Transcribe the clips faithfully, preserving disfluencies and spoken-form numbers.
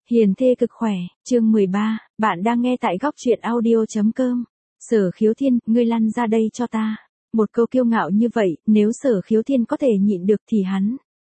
Hiền thê cực khỏe, chương mười ba, bạn đang nghe tại góc truyện audio.com. Sở Khiếu Thiên, ngươi lăn ra đây cho ta. Một câu kiêu ngạo như vậy, nếu Sở Khiếu Thiên có thể nhịn được thì hắn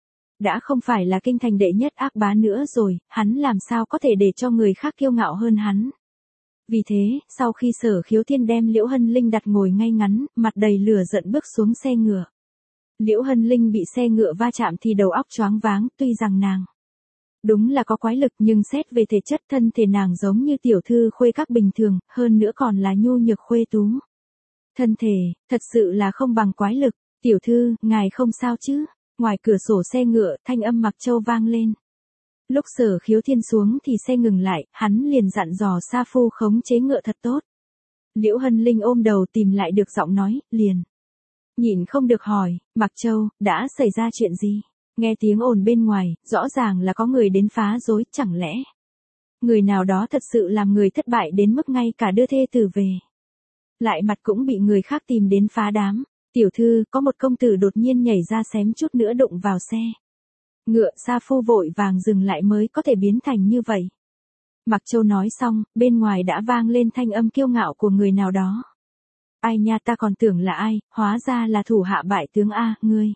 đã không phải là kinh thành đệ nhất ác bá nữa rồi, hắn làm sao có thể để cho người khác kiêu ngạo hơn hắn. Vì thế, sau khi Sở Khiếu Thiên đem Liễu Hân Linh đặt ngồi ngay ngắn, mặt đầy lửa giận bước xuống xe ngựa. Liễu Hân Linh bị xe ngựa va chạm thì đầu óc choáng váng, tuy rằng nàng đúng là có quái lực nhưng xét về thể chất thân thể nàng giống như tiểu thư khuê các bình thường, hơn nữa còn là nhu nhược khuê tú. Thân thể, thật sự là không bằng quái lực. Tiểu thư, ngài không sao chứ? Ngoài cửa sổ xe ngựa, thanh âm Mặc Châu vang lên. Lúc Sở Khiếu Thiên xuống thì xe ngừng lại, hắn liền dặn dò sa phu khống chế ngựa thật tốt. Liễu Hân Linh ôm đầu tìm lại được giọng nói, liền nhịn không được hỏi, Mặc Châu, đã xảy ra chuyện gì? Nghe tiếng ồn bên ngoài, rõ ràng là có người đến phá rối, chẳng lẽ người nào đó thật sự làm người thất bại đến mức ngay cả đưa thê tử về lại mặt cũng bị người khác tìm đến phá đám. Tiểu thư, có một công tử đột nhiên nhảy ra xém chút nữa đụng vào xe ngựa, sa phu vội vàng dừng lại mới có thể biến thành như vậy. Mặc Châu nói xong, bên ngoài đã vang lên thanh âm kiêu ngạo của người nào đó. Ai nha, ta còn tưởng là ai, hóa ra là thủ hạ bại tướng A, ngươi.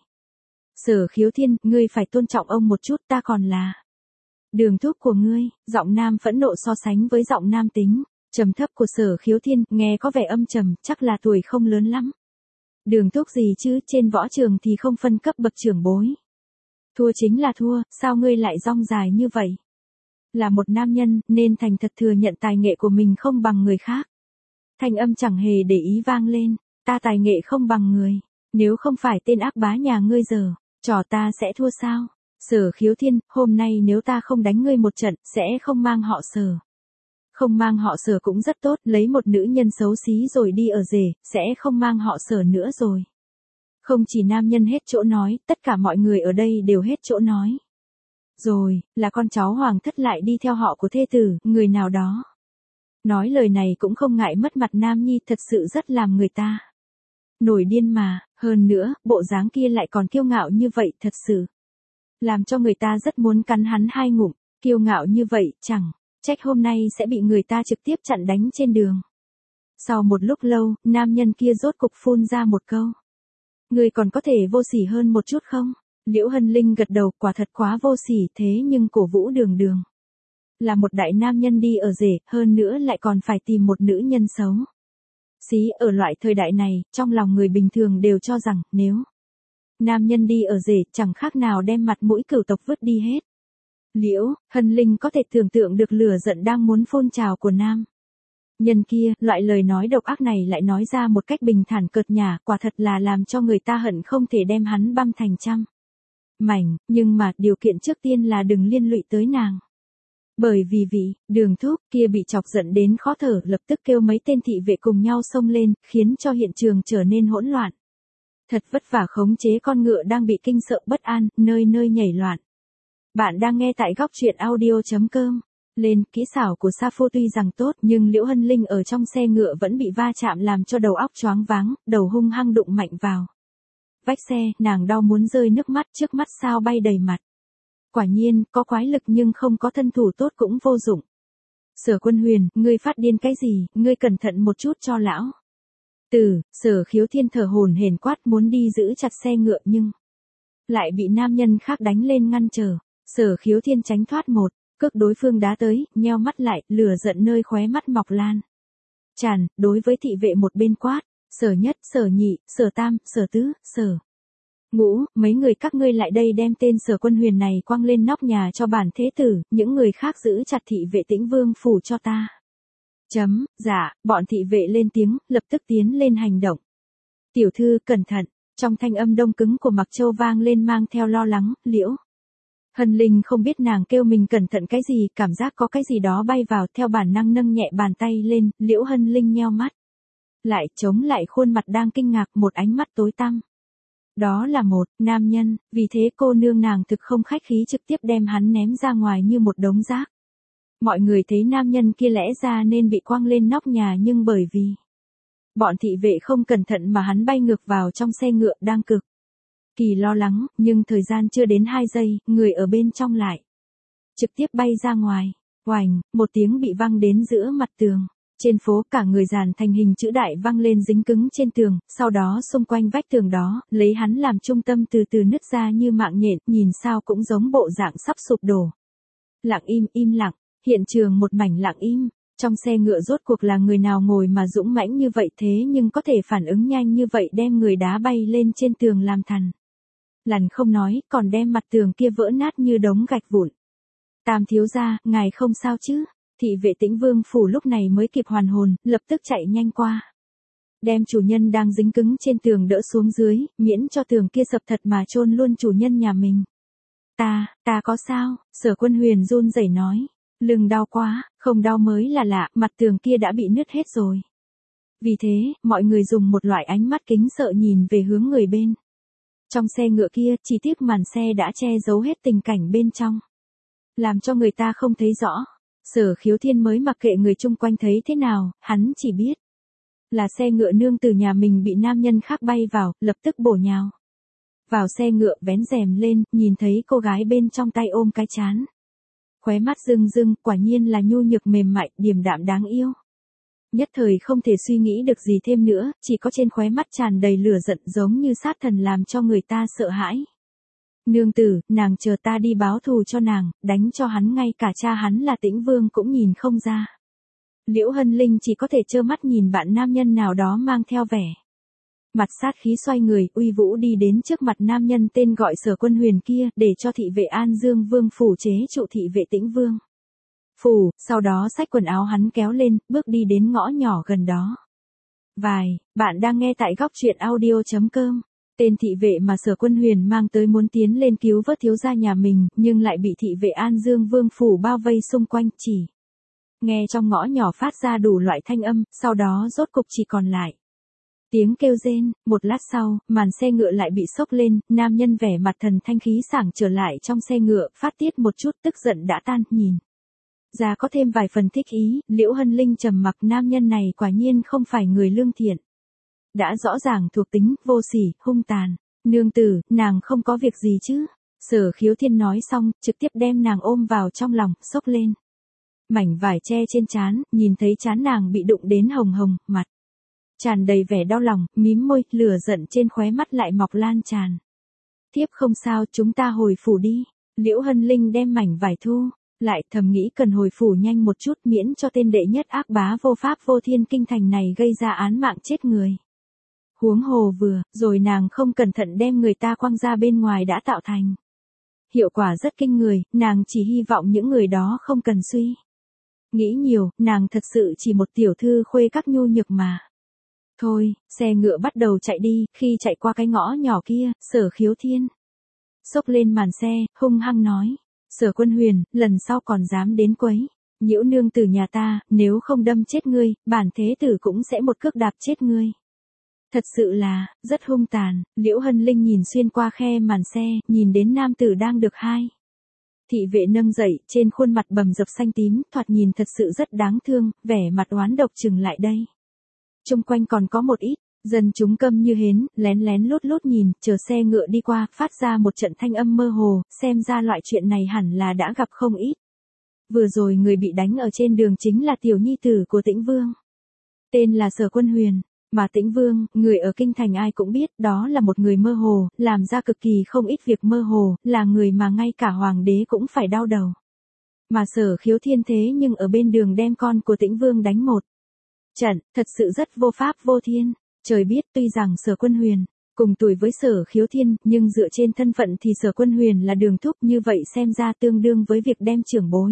Sở Khiếu Thiên, ngươi phải tôn trọng ông một chút, ta còn là đường thúc của ngươi. Giọng nam phẫn nộ so sánh với giọng nam tính trầm thấp của Sở Khiếu Thiên, nghe có vẻ âm trầm, chắc là tuổi không lớn lắm. Đường thúc gì chứ, trên võ trường thì không phân cấp bậc trưởng bối. Thua chính là thua, sao ngươi lại rong dài như vậy? Là một nam nhân, nên thành thật thừa nhận tài nghệ của mình không bằng người khác. Thanh âm chẳng hề để ý vang lên, ta tài nghệ không bằng người, nếu không phải tên ác bá nhà ngươi giờ trò ta sẽ thua sao? Sở Khiếu Thiên, hôm nay nếu ta không đánh ngươi một trận, sẽ không mang họ Sở. Không mang họ Sở cũng rất tốt, lấy một nữ nhân xấu xí rồi đi ở rể, sẽ không mang họ Sở nữa rồi. Không chỉ nam nhân hết chỗ nói, tất cả mọi người ở đây đều hết chỗ nói. Rồi, là con cháu hoàng thất lại đi theo họ của thê tử, người nào đó nói lời này cũng không ngại mất mặt nam nhi, thật sự rất làm người ta nổi điên mà. Hơn nữa, bộ dáng kia lại còn kiêu ngạo như vậy, thật sự làm cho người ta rất muốn cắn hắn hai ngụm. Kiêu ngạo như vậy, chẳng trách hôm nay sẽ bị người ta trực tiếp chặn đánh trên đường. Sau một lúc lâu, nam nhân kia rốt cục phun ra một câu. Người còn có thể vô sỉ hơn một chút không? Liễu Hân Linh gật đầu, quả thật quá vô sỉ, thế nhưng cổ vũ đường đường là một đại nam nhân đi ở rể, hơn nữa lại còn phải tìm một nữ nhân xấu xí. Ở loại thời đại này, trong lòng người bình thường đều cho rằng, nếu nam nhân đi ở rể, chẳng khác nào đem mặt mũi cửu tộc vứt đi hết. Liễu Hân Linh có thể tưởng tượng được lửa giận đang muốn phun trào của nam nhân kia, loại lời nói độc ác này lại nói ra một cách bình thản cợt nhả, quả thật là làm cho người ta hận không thể đem hắn băm thành trăm mảnh, nhưng mà, điều kiện trước tiên là đừng liên lụy tới nàng. Bởi vì vị đường thúc kia bị chọc giận đến khó thở, lập tức kêu mấy tên thị vệ cùng nhau xông lên, khiến cho hiện trường trở nên hỗn loạn. Thật vất vả khống chế con ngựa đang bị kinh sợ bất an, nơi nơi nhảy loạn. Bạn đang nghe tại góc truyện audio.com. Lên, kỹ xảo của Sa Phu tuy rằng tốt, nhưng Liễu Hân Linh ở trong xe ngựa vẫn bị va chạm làm cho đầu óc choáng váng, đầu hung hăng đụng mạnh vào vách xe, nàng đau muốn rơi nước mắt, trước mắt sao bay đầy mặt. Quả nhiên, có quái lực nhưng không có thân thủ tốt cũng vô dụng. Sở Quân Huyền, ngươi phát điên cái gì, ngươi cẩn thận một chút cho lão tử. Sở Khiếu Thiên thở hổn hển quát, muốn đi giữ chặt xe ngựa nhưng lại bị nam nhân khác đánh lên ngăn trở. Sở Khiếu Thiên tránh thoát một cước đối phương đá tới, nheo mắt lại, lửa giận nơi khóe mắt mọc lan tràn, đối với thị vệ một bên quát, Sở Nhất, Sở Nhị, Sở Tam, Sở Tứ, Sở Ngũ, mấy người các ngươi lại đây đem tên Sở Quân Huyền này quăng lên nóc nhà cho bản thế tử, những người khác giữ chặt thị vệ Tĩnh Vương phủ cho ta. Chấm, dạ, bọn thị vệ lên tiếng, lập tức tiến lên hành động. Tiểu thư, cẩn thận, trong thanh âm đông cứng của Mặc Châu vang lên mang theo lo lắng. Liễu Hân Linh không biết nàng kêu mình cẩn thận cái gì, cảm giác có cái gì đó bay vào, theo bản năng nâng nhẹ bàn tay lên. Liễu Hân Linh nheo mắt lại, chống lại khuôn mặt đang kinh ngạc, một ánh mắt tối tăm. Đó là một nam nhân, vì thế cô nương nàng thực không khách khí trực tiếp đem hắn ném ra ngoài như một đống rác. Mọi người thấy nam nhân kia lẽ ra nên bị quăng lên nóc nhà, nhưng bởi vì bọn thị vệ không cẩn thận mà hắn bay ngược vào trong xe ngựa, đang cực kỳ lo lắng, nhưng thời gian chưa đến hai giây, người ở bên trong lại trực tiếp bay ra ngoài. Oành, một tiếng bị văng đến giữa mặt tường. Trên phố cả người dàn thành hình chữ đại văng lên dính cứng trên tường, sau đó xung quanh vách tường đó, lấy hắn làm trung tâm từ từ nứt ra như mạng nhện, nhìn sao cũng giống bộ dạng sắp sụp đổ. Lặng im, im lặng, hiện trường một mảnh lặng im, trong xe ngựa rốt cuộc là người nào ngồi mà dũng mãnh như vậy thế nhưng có thể phản ứng nhanh như vậy đem người đá bay lên trên tường làm thằn lằn không nói, còn đem mặt tường kia vỡ nát như đống gạch vụn. Tam thiếu gia, ngài không sao chứ? Thị vệ Tĩnh Vương phủ lúc này mới kịp hoàn hồn, lập tức chạy nhanh qua. Đem chủ nhân đang dính cứng trên tường đỡ xuống dưới, miễn cho tường kia sập thật mà chôn luôn chủ nhân nhà mình. Ta, ta có sao? Sở Quân Huyền run rẩy nói. Lưng đau quá, không đau mới là lạ, mặt tường kia đã bị nứt hết rồi. Vì thế, mọi người dùng một loại ánh mắt kính sợ nhìn về hướng người bên. Trong xe ngựa kia, chỉ tiếc màn xe đã che giấu hết tình cảnh bên trong. Làm cho người ta không thấy rõ. Sở Khiếu Thiên mới mặc kệ người chung quanh thấy thế nào, hắn chỉ biết. Là xe ngựa nương từ nhà mình bị nam nhân khác bay vào, lập tức bổ nhào. Vào xe ngựa vén rèm lên, nhìn thấy cô gái bên trong tay ôm cái chán. Khóe mắt rưng rưng, quả nhiên là nhu nhược mềm mại, điềm đạm đáng yêu. Nhất thời không thể suy nghĩ được gì thêm nữa, chỉ có trên khóe mắt tràn đầy lửa giận giống như sát thần làm cho người ta sợ hãi. Nương tử, nàng chờ ta đi báo thù cho nàng, đánh cho hắn ngay cả cha hắn là Tĩnh Vương cũng nhìn không ra. Liễu Hân Linh chỉ có thể trơ mắt nhìn bạn nam nhân nào đó mang theo vẻ mặt sát khí xoay người, uy vũ đi đến trước mặt nam nhân tên gọi Sở Quân Huyền kia, để cho thị vệ An Dương Vương phủ chế trụ thị vệ Tĩnh Vương phủ, sau đó xách quần áo hắn kéo lên, bước đi đến ngõ nhỏ gần đó. Vài, bạn đang nghe tại góc truyện audio chấm com. Tên thị vệ mà Sở Quân Huyền mang tới muốn tiến lên cứu vớt thiếu gia nhà mình, nhưng lại bị thị vệ An Dương Vương phủ bao vây xung quanh, chỉ nghe trong ngõ nhỏ phát ra đủ loại thanh âm, sau đó rốt cục chỉ còn lại tiếng kêu rên. Một lát sau, màn xe ngựa lại bị xốc lên, nam nhân vẻ mặt thần thanh khí sảng trở lại trong xe ngựa, phát tiết một chút tức giận đã tan, nhìn ra có thêm vài phần thích ý. Liễu Hân Linh trầm mặc, nam nhân này quả nhiên không phải người lương thiện. Đã rõ ràng thuộc tính, vô sỉ, hung tàn. Nương tử, nàng không có việc gì chứ? Sở Khiếu Thiên nói xong, trực tiếp đem nàng ôm vào trong lòng, xốc lên mảnh vải che trên trán, nhìn thấy trán nàng bị đụng đến hồng hồng, mặt tràn đầy vẻ đau lòng, mím môi, lửa giận trên khóe mắt lại mọc lan tràn. Tiếp không sao, chúng ta hồi phủ đi. Liễu Hân Linh đem mảnh vải thu lại, thầm nghĩ cần hồi phủ nhanh một chút, miễn cho tên đệ nhất ác bá vô pháp vô thiên kinh thành này gây ra án mạng chết người. Huống hồ vừa, rồi nàng không cẩn thận đem người ta quăng ra bên ngoài đã tạo thành hiệu quả rất kinh người, nàng chỉ hy vọng những người đó không cần suy nghĩ nhiều, nàng thật sự chỉ một tiểu thư khuê các nhu nhược mà. Thôi, xe ngựa bắt đầu chạy đi, khi chạy qua cái ngõ nhỏ kia, Sở Khiếu Thiên xốc lên màn xe, hung hăng nói. Sở Quân Huyền, lần sau còn dám đến quấy nhiễu nương tử nhà ta, nếu không đâm chết ngươi, bản thế tử cũng sẽ một cước đạp chết ngươi. Thật sự là, rất hung tàn. Liễu Hân Linh nhìn xuyên qua khe màn xe, nhìn đến nam tử đang được hai thị vệ nâng dậy, trên khuôn mặt bầm dập xanh tím, thoạt nhìn thật sự rất đáng thương, vẻ mặt oán độc chừng lại đây. Chung quanh còn có một ít dân chúng câm như hến, lén lén lút lút nhìn, chờ xe ngựa đi qua, phát ra một trận thanh âm mơ hồ, xem ra loại chuyện này hẳn là đã gặp không ít. Vừa rồi người bị đánh ở trên đường chính là tiểu nhi tử của Tĩnh Vương. Tên là Sở Quân Huyền. Mà Tĩnh Vương, người ở kinh thành ai cũng biết, đó là một người mơ hồ, làm ra cực kỳ không ít việc mơ hồ, là người mà ngay cả hoàng đế cũng phải đau đầu. Mà Sở Khiếu Thiên thế nhưng ở bên đường đem con của Tĩnh Vương đánh một trận, thật sự rất vô pháp vô thiên. Trời biết, tuy rằng Sở Quân Huyền cùng tuổi với Sở Khiếu Thiên, nhưng dựa trên thân phận thì Sở Quân Huyền là đường thúc, như vậy xem ra tương đương với việc đem trưởng bối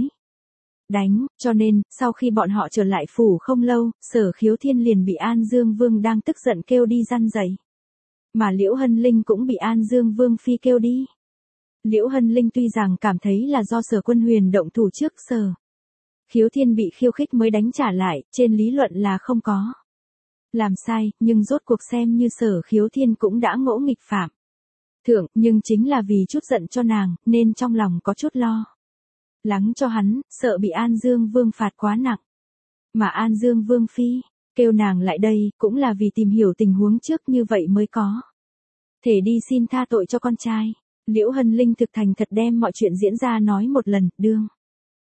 đánh, cho nên, sau khi bọn họ trở lại phủ không lâu, Sở Khiếu Thiên liền bị An Dương Vương đang tức giận kêu đi răn dậy. Mà Liễu Hân Linh cũng bị An Dương Vương phi kêu đi. Liễu Hân Linh tuy rằng cảm thấy là do Sở Quân Huyền động thủ trước, Sở Khiếu Thiên bị khiêu khích mới đánh trả lại, trên lý luận là không có làm sai, nhưng rốt cuộc xem như Sở Khiếu Thiên cũng đã ngỗ nghịch phạm thượng, nhưng chính là vì chút giận cho nàng, nên trong lòng có chút lo lắng cho hắn, sợ bị An Dương Vương phạt quá nặng. Mà An Dương Vương phi kêu nàng lại đây, cũng là vì tìm hiểu tình huống trước, như vậy mới có thể đi xin tha tội cho con trai. Liễu Hân Linh thực thành thật đem mọi chuyện diễn ra nói một lần, đương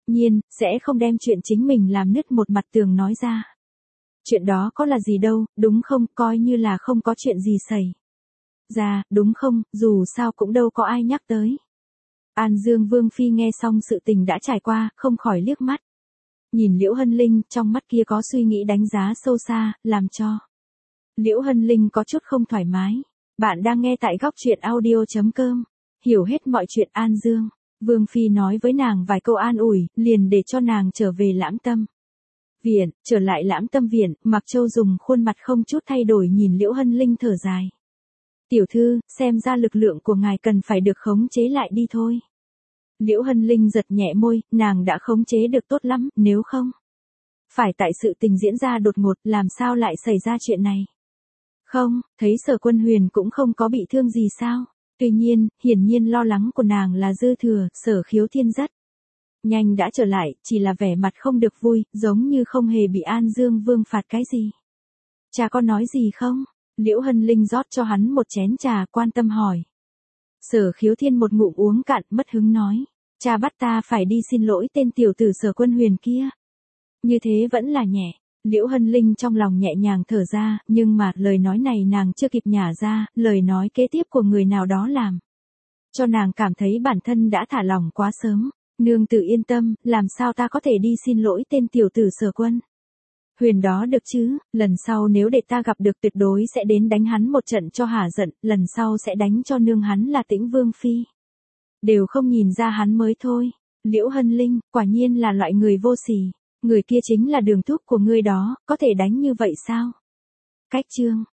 nhiên, sẽ không đem chuyện chính mình làm nứt một mặt tường nói ra. Chuyện đó có là gì đâu, đúng không, coi như là không có chuyện gì xảy ra, đúng không, dù sao cũng đâu có ai nhắc tới. An Dương Vương Phi nghe xong sự tình đã trải qua, không khỏi liếc mắt. Nhìn Liễu Hân Linh, trong mắt kia có suy nghĩ đánh giá sâu xa, làm cho Liễu Hân Linh có chút không thoải mái. Bạn đang nghe tại góc truyện audio chấm com. Hiểu hết mọi chuyện An Dương. Vương Phi nói với nàng vài câu an ủi, liền để cho nàng trở về Lãm Tâm Viện. Trở lại Lãm Tâm Viện, Mạc Châu dùng khuôn mặt không chút thay đổi nhìn Liễu Hân Linh thở dài. Tiểu thư, xem ra lực lượng của ngài cần phải được khống chế lại đi thôi. Liễu Hân Linh giật nhẹ môi, nàng đã khống chế được tốt lắm, nếu không phải tại sự tình diễn ra đột ngột, làm sao lại xảy ra chuyện này. Không, thấy Sở Quân Huyền cũng không có bị thương gì sao. Tuy nhiên, hiển nhiên lo lắng của nàng là dư thừa. Sở Khiếu Thiên rất nhanh đã trở lại, chỉ là vẻ mặt không được vui, giống như không hề bị An Dương Vương phạt cái gì. Cha có nói gì không? Liễu Hân Linh rót cho hắn một chén trà, quan tâm hỏi. Sở Khiếu Thiên một ngụm uống cạn, mất hứng nói. Cha bắt ta phải đi xin lỗi tên tiểu tử Sở Quân Huyền kia. Như thế vẫn là nhẹ. Liễu Hân Linh trong lòng nhẹ nhàng thở ra, nhưng mà lời nói này nàng chưa kịp nhả ra, lời nói kế tiếp của người nào đó làm cho nàng cảm thấy bản thân đã thả lỏng quá sớm. Nương tử yên tâm, làm sao ta có thể đi xin lỗi tên tiểu tử Sở Quân Huyền đó được chứ, lần sau nếu để ta gặp được tuyệt đối sẽ đến đánh hắn một trận cho hả giận, lần sau sẽ đánh cho nương hắn là Tĩnh Vương Phi. Đều không nhìn ra hắn mới thôi. Liễu Hân Linh, quả nhiên là loại người vô sỉ. Người kia chính là Đường thúc của ngươi đó, có thể đánh như vậy sao? Cách chương